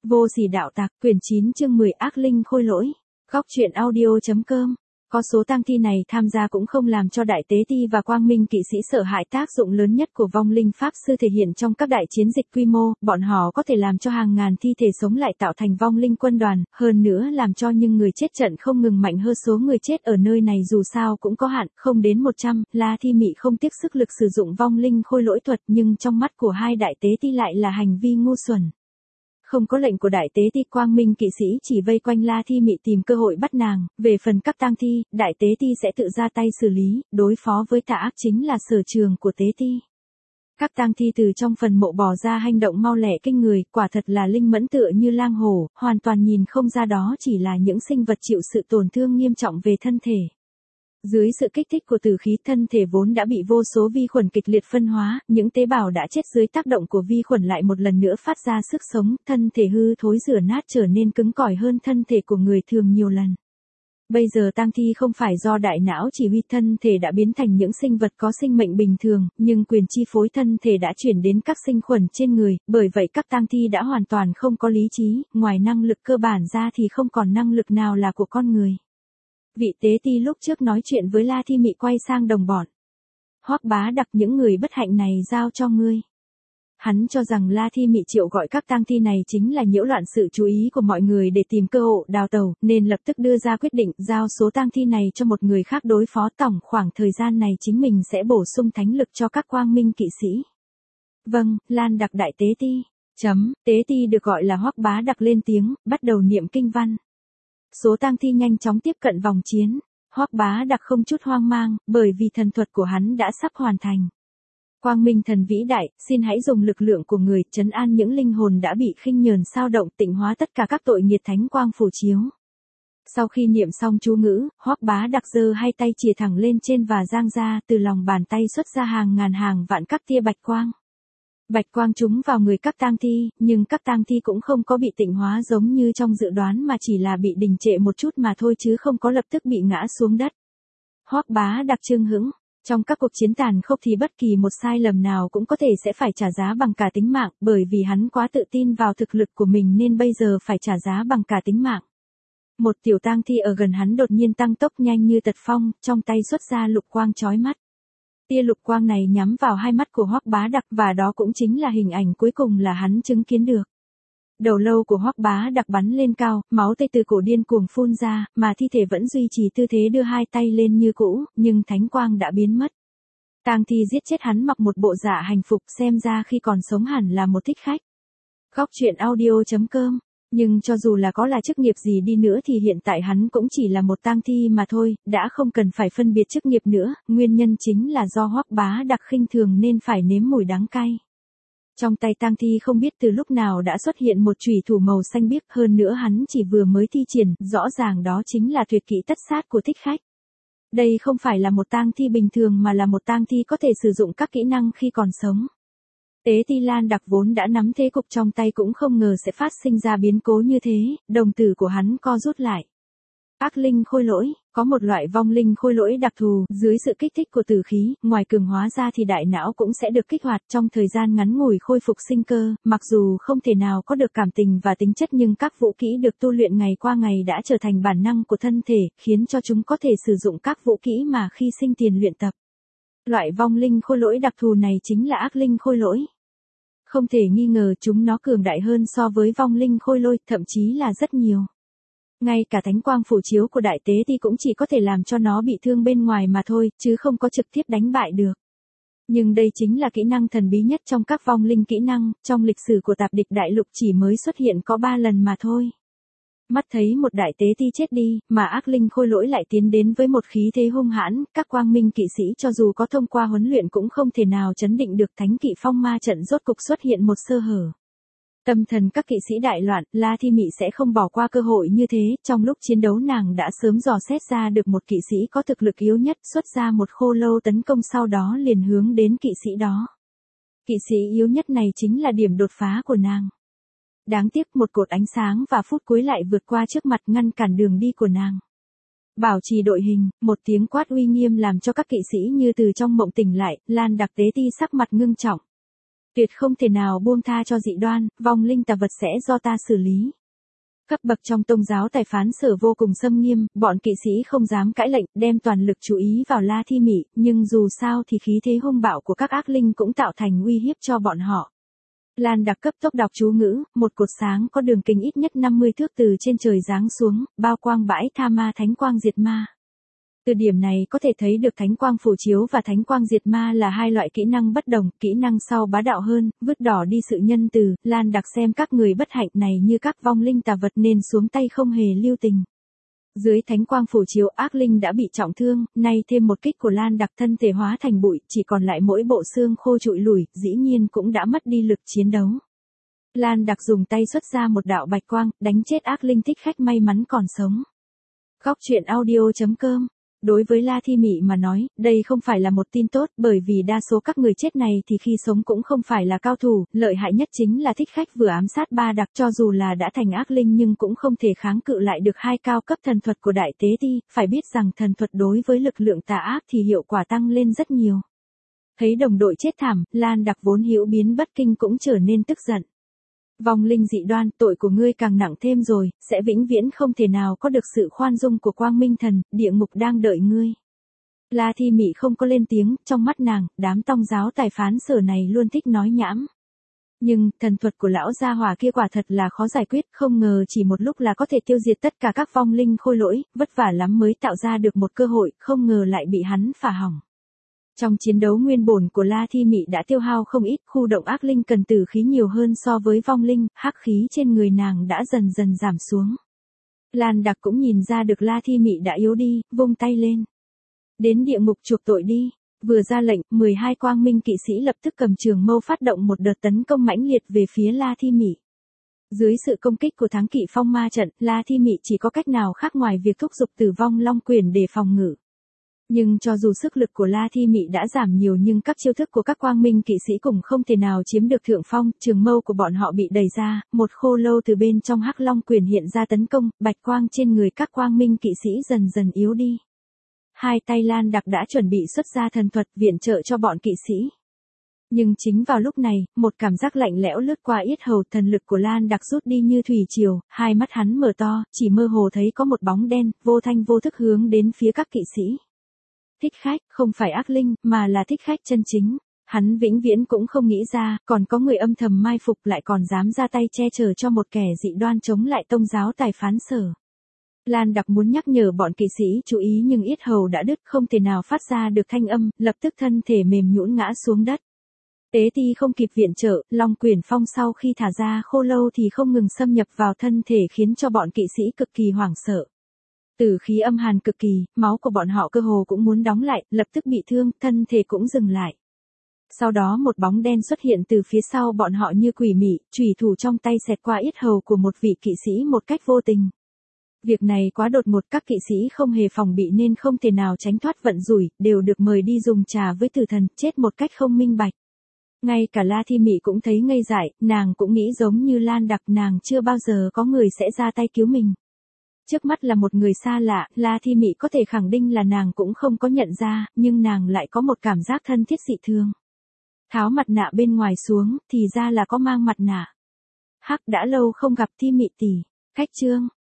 Vô sỉ đạo tặc, quyển 9 chương 10 ác linh khôi lỗi. Góc truyện audio.com. Có số tang thi này tham gia cũng không làm cho đại tế ti và quang minh kỵ sĩ sợ hãi. Tác dụng lớn nhất của vong linh pháp sư thể hiện trong các đại chiến dịch quy mô, bọn họ có thể làm cho hàng ngàn thi thể sống lại tạo thành vong linh quân đoàn, hơn nữa làm cho những người chết trận không ngừng mạnh hơn. Số người chết ở nơi này dù sao cũng có hạn, không đến 100, La Thi Mị không tiếc sức lực sử dụng vong linh khôi lỗi thuật, nhưng trong mắt của hai đại tế ti lại là hành vi ngu xuẩn. Không có lệnh của đại tế ti, quang minh kỵ sĩ chỉ vây quanh La Thi Mị tìm cơ hội bắt nàng, về phần các tang thi, đại tế ti sẽ tự ra tay xử lý, đối phó với tà ác chính là sở trường của tế ti. Các tang thi từ trong phần mộ bò ra hành động mau lẹ kinh người, quả thật là linh mẫn tựa như lang hổ, hoàn toàn nhìn không ra đó chỉ là những sinh vật chịu sự tổn thương nghiêm trọng về thân thể. Dưới sự kích thích của tử khí, thân thể vốn đã bị vô số vi khuẩn kịch liệt phân hóa, những tế bào đã chết dưới tác động của vi khuẩn lại một lần nữa phát ra sức sống, thân thể hư thối rửa nát trở nên cứng cỏi hơn thân thể của người thường nhiều lần. Bây giờ tang thi không phải do đại não chỉ huy, thân thể đã biến thành những sinh vật có sinh mệnh bình thường, nhưng quyền chi phối thân thể đã chuyển đến các sinh khuẩn trên người, bởi vậy các tang thi đã hoàn toàn không có lý trí, ngoài năng lực cơ bản ra thì không còn năng lực nào là của con người. Vị tế ti lúc trước nói chuyện với La Thi Mị quay sang đồng bọn. Hoắc Bá Đặc, những người bất hạnh này giao cho ngươi. Hắn cho rằng La Thi Mị triệu gọi các tang thi này chính là nhiễu loạn sự chú ý của mọi người để tìm cơ hội đào tẩu, nên lập tức đưa ra quyết định giao số tang thi này cho một người khác đối phó. Tổng khoảng thời gian này chính mình sẽ bổ sung thánh lực cho các quang minh kỵ sĩ. Vâng, Lan Đặc đại tế ti. Tế ti được gọi là Hoắc Bá Đặc lên tiếng, bắt đầu niệm kinh văn. Số tang thi nhanh chóng tiếp cận vòng chiến. Hoắc Bá Đặc không chút hoang mang, bởi vì thần thuật của hắn đã sắp hoàn thành. Quang Minh thần vĩ đại, xin hãy dùng lực lượng của người trấn an những linh hồn đã bị khinh nhờn xao động, tịnh hóa tất cả các tội nghiệt, thánh quang phổ chiếu. Sau khi niệm xong chú ngữ, Hoắc Bá Đặc giơ hai tay chìa thẳng lên trên và giang ra, từ lòng bàn tay xuất ra hàng ngàn hàng vạn các tia bạch quang. Bạch quang trúng vào người các tang thi, nhưng các tang thi cũng không có bị tịnh hóa giống như trong dự đoán mà chỉ là bị đình trệ một chút mà thôi chứ không có lập tức bị ngã xuống đất. Hoắc Bá Đặc trưng hững, trong các cuộc chiến tàn khốc thì bất kỳ một sai lầm nào cũng có thể sẽ phải trả giá bằng cả tính mạng, bởi vì hắn quá tự tin vào thực lực của mình nên bây giờ phải trả giá bằng cả tính mạng. Một tiểu tang thi ở gần hắn đột nhiên tăng tốc nhanh như tật phong, trong tay xuất ra lục quang chói mắt. Tia lục quang này nhắm vào hai mắt của Hoắc Bá Đặc và đó cũng chính là hình ảnh cuối cùng là hắn chứng kiến được. Đầu lâu của Hoắc Bá Đặc bắn lên cao, máu tươi từ cổ điên cuồng phun ra, mà thi thể vẫn duy trì tư thế đưa hai tay lên như cũ, nhưng thánh quang đã biến mất. Tang thi giết chết hắn mặc một bộ dạ hành phục, xem ra khi còn sống hẳn là một thích khách. Góc truyện audio.com. Nhưng cho dù là có là chức nghiệp gì đi nữa thì hiện tại hắn cũng chỉ là một tang thi mà thôi, đã không cần phải phân biệt chức nghiệp nữa, nguyên nhân chính là do Hoắc Bá Đặc khinh thường nên phải nếm mùi đắng cay. Trong tay tang thi không biết từ lúc nào đã xuất hiện một chùy thủ màu xanh biếc, hơn nữa hắn chỉ vừa mới thi triển, rõ ràng đó chính là tuyệt kỹ tất sát của thích khách. Đây không phải là một tang thi bình thường mà là một tang thi có thể sử dụng các kỹ năng khi còn sống. Tế ti Lan Đặc vốn đã nắm thế cục trong tay cũng không ngờ sẽ phát sinh ra biến cố như thế, đồng tử của hắn co rút lại. Ác linh khôi lỗi, có một loại vong linh khôi lỗi đặc thù, dưới sự kích thích của tử khí, ngoài cường hóa ra thì đại não cũng sẽ được kích hoạt trong thời gian ngắn ngủi khôi phục sinh cơ, mặc dù không thể nào có được cảm tình và tính chất nhưng các vũ kỹ được tu luyện ngày qua ngày đã trở thành bản năng của thân thể, khiến cho chúng có thể sử dụng các vũ kỹ mà khi sinh tiền luyện tập. Loại vong linh khôi lỗi đặc thù này chính là ác linh khôi lỗi. Không thể nghi ngờ chúng nó cường đại hơn so với vong linh khôi lỗi, thậm chí là rất nhiều. Ngay cả thánh quang phổ chiếu của đại tế thì cũng chỉ có thể làm cho nó bị thương bên ngoài mà thôi, chứ không có trực tiếp đánh bại được. Nhưng đây chính là kỹ năng thần bí nhất trong các vong linh kỹ năng, trong lịch sử của Tạp Địch Đại Lục chỉ mới xuất hiện có 3 lần mà thôi. Mắt thấy một đại tế ti chết đi, mà ác linh khôi lỗi lại tiến đến với một khí thế hung hãn, các quang minh kỵ sĩ cho dù có thông qua huấn luyện cũng không thể nào trấn định được. Thánh kỵ phong ma trận rốt cục xuất hiện một sơ hở. Tâm thần các kỵ sĩ đại loạn, La Thi Mị sẽ không bỏ qua cơ hội như thế, trong lúc chiến đấu nàng đã sớm dò xét ra được một kỵ sĩ có thực lực yếu nhất, xuất ra một khô lâu tấn công sau đó liền hướng đến kỵ sĩ đó. Kỵ sĩ yếu nhất này chính là điểm đột phá của nàng. Đáng tiếc một cột ánh sáng và phút cuối lại vượt qua trước mặt ngăn cản đường đi của nàng. Bảo trì đội hình, một tiếng quát uy nghiêm làm cho các kỵ sĩ như từ trong mộng tỉnh lại, Lan Đặc tế ti sắc mặt ngưng trọng. Tuyệt không thể nào buông tha cho dị đoan, vong linh tà vật sẽ do ta xử lý. Cấp bậc trong tông giáo tài phán sở vô cùng xâm nghiêm, bọn kỵ sĩ không dám cãi lệnh, đem toàn lực chú ý vào La Thi Mị, nhưng dù sao thì khí thế hung bạo của các ác linh cũng tạo thành uy hiếp cho bọn họ. Lan Đặc cấp tốc đọc chú ngữ, một cột sáng có đường kính ít nhất 50 thước từ trên trời giáng xuống, bao quang bãi tha ma thánh quang diệt ma. Từ điểm này có thể thấy được thánh quang phổ chiếu và thánh quang diệt ma là hai loại kỹ năng bất đồng, kỹ năng sau bá đạo hơn, vứt đỏ đi sự nhân từ, Lan Đặc xem các người bất hạnh này như các vong linh tà vật nên xuống tay không hề lưu tình. Dưới thánh quang phổ chiếu ác linh đã bị trọng thương, nay thêm một kích của Lan Đặc thân thể hóa thành bụi, chỉ còn lại mỗi bộ xương khô trụi lủi, dĩ nhiên cũng đã mất đi lực chiến đấu. Lan Đặc dùng tay xuất ra một đạo bạch quang, đánh chết ác linh thích khách may mắn còn sống. Góc truyện audio.com. Đối với La Thi Mị mà nói, đây không phải là một tin tốt, bởi vì đa số các người chết này thì khi sống cũng không phải là cao thủ, lợi hại nhất chính là thích khách vừa ám sát ba đặc, cho dù là đã thành ác linh nhưng cũng không thể kháng cự lại được hai cao cấp thần thuật của Đại Tế Ti, phải biết rằng thần thuật đối với lực lượng tà ác thì hiệu quả tăng lên rất nhiều. Thấy đồng đội chết thảm, Lan Đặc vốn hữu biến bất kinh cũng trở nên tức giận. Vong linh dị đoan, tội của ngươi càng nặng thêm rồi, sẽ vĩnh viễn không thể nào có được sự khoan dung của Quang Minh Thần, địa ngục đang đợi ngươi. La Thi Mị không có lên tiếng, trong mắt nàng, đám tông giáo tài phán sở này luôn thích nói nhảm. Nhưng, thần thuật của lão gia hỏa kia quả thật là khó giải quyết, không ngờ chỉ một lúc là có thể tiêu diệt tất cả các vong linh khôi lỗi, vất vả lắm mới tạo ra được một cơ hội, không ngờ lại bị hắn phá hỏng. Trong chiến đấu nguyên bổn của La Thi Mị đã tiêu hao không ít, khu động ác linh cần tử khí nhiều hơn so với vong linh, hắc khí trên người nàng đã dần dần giảm xuống. Lan Đặc cũng nhìn ra được La Thi Mị đã yếu đi, vung tay lên. Đến địa ngục chuộc tội đi. Vừa ra lệnh, 12 quang minh kỵ sĩ lập tức cầm trường mâu phát động một đợt tấn công mãnh liệt về phía La Thi Mị. Dưới sự công kích của Thắng Kỵ Phong Ma trận, La Thi Mị chỉ có cách nào khác ngoài việc thúc giục Tử Vong Long Quyền để phòng ngự. Nhưng cho dù sức lực của La Thi Mị đã giảm nhiều nhưng các chiêu thức của các quang minh kỵ sĩ cũng không thể nào chiếm được thượng phong, trường mâu của bọn họ bị đẩy ra, một khô lâu từ bên trong hắc long quyền hiện ra tấn công, bạch quang trên người các quang minh kỵ sĩ dần dần yếu đi. Hai tay Lan Đặc đã chuẩn bị xuất ra thần thuật viện trợ cho bọn kỵ sĩ. Nhưng chính vào lúc này, một cảm giác lạnh lẽo lướt qua yết hầu, thần lực của Lan Đặc rút đi như thủy triều, hai mắt hắn mở to, chỉ mơ hồ thấy có một bóng đen, vô thanh vô thức hướng đến phía các kỵ sĩ. Thích khách, không phải ác linh, mà là thích khách chân chính. Hắn vĩnh viễn cũng không nghĩ ra, còn có người âm thầm mai phục lại còn dám ra tay che chở cho một kẻ dị đoan chống lại tông giáo tài phán sở. Lan Đặc muốn nhắc nhở bọn kỵ sĩ chú ý nhưng yết hầu đã đứt không thể nào phát ra được thanh âm, lập tức thân thể mềm nhũn ngã xuống đất. Tế Ti không kịp viện trợ, Long Quyền Phong sau khi thả ra khô lâu thì không ngừng xâm nhập vào thân thể khiến cho bọn kỵ sĩ cực kỳ hoảng sợ. Tử khí âm hàn cực kỳ, máu của bọn họ cơ hồ cũng muốn đóng lại, lập tức bị thương, thân thể cũng dừng lại. Sau đó một bóng đen xuất hiện từ phía sau bọn họ như quỷ mị, chùy thủ trong tay xẹt qua yết hầu của một vị kỵ sĩ một cách vô tình. Việc này quá đột ngột, các kỵ sĩ không hề phòng bị nên không thể nào tránh thoát vận rủi, đều được mời đi dùng trà với tử thần, chết một cách không minh bạch. Ngay cả La Thi Mị cũng thấy ngây dại, nàng cũng nghĩ giống như Lan Đặc, nàng chưa bao giờ có người sẽ ra tay cứu mình. Trước mắt là một người xa lạ, La Thi Mị có thể khẳng định là nàng cũng không có nhận ra, nhưng nàng lại có một cảm giác thân thiết dị thường. Tháo mặt nạ bên ngoài xuống, thì ra là có mang mặt nạ. Hắc, đã lâu không gặp Thi Mị tỷ. Khách chương.